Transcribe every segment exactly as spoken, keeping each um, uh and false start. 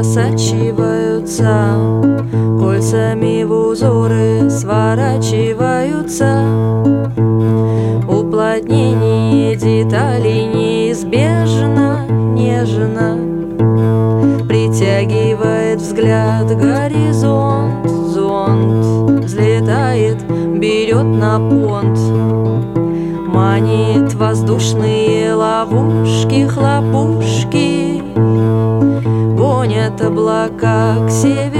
просачиваются, кольцами в узоры сворачиваются. Уплотнение деталей неизбежно, нежно притягивает взгляд горизонт. Зонт взлетает, берет на понт, манит воздушные ловушки, хлопушки, гонят облака к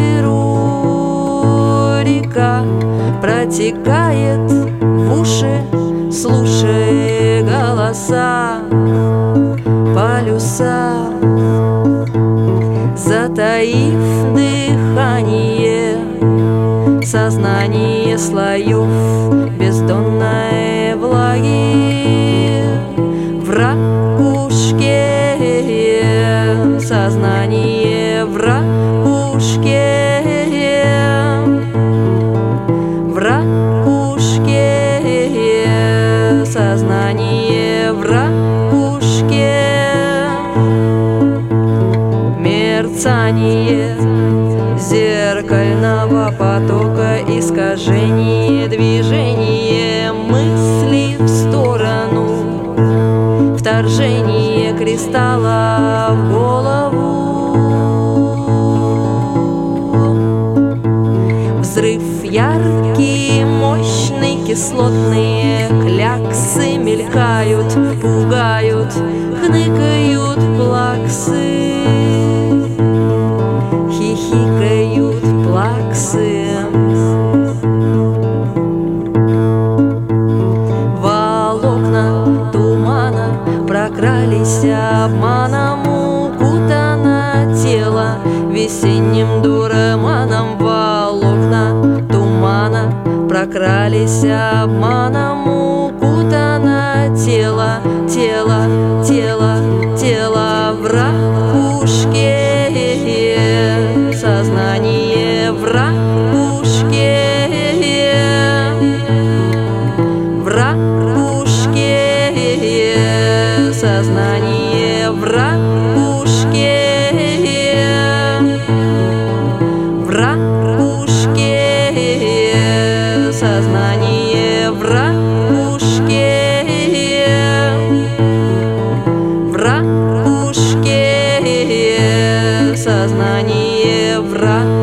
северу. Река протекает в уши, слушая голоса, полюса. Затаив дыхание, сознание слоев бездонной влаги в ракушке, сознание в ракушке, в ракушке, сознание в ракушке. Мерцание зеркального потока, искажение, движение мысли в сторону, вторжение кристалла в голову. Взрыв яркий, мощный, кислотные кляксы мелькают, пугают, хныкают плаксы, хихикают плаксы. Волокна тумана прокрались обманом, укутано тело весенним дурманом. Волокна тумана прокрались обманом, укутано тело, тело, тело, тело в ракушке, сознание в ракушке, в ракушке, сознание в ракушке, в ракушке, сознание в ракушке, в ракушке, сознание в ракушке.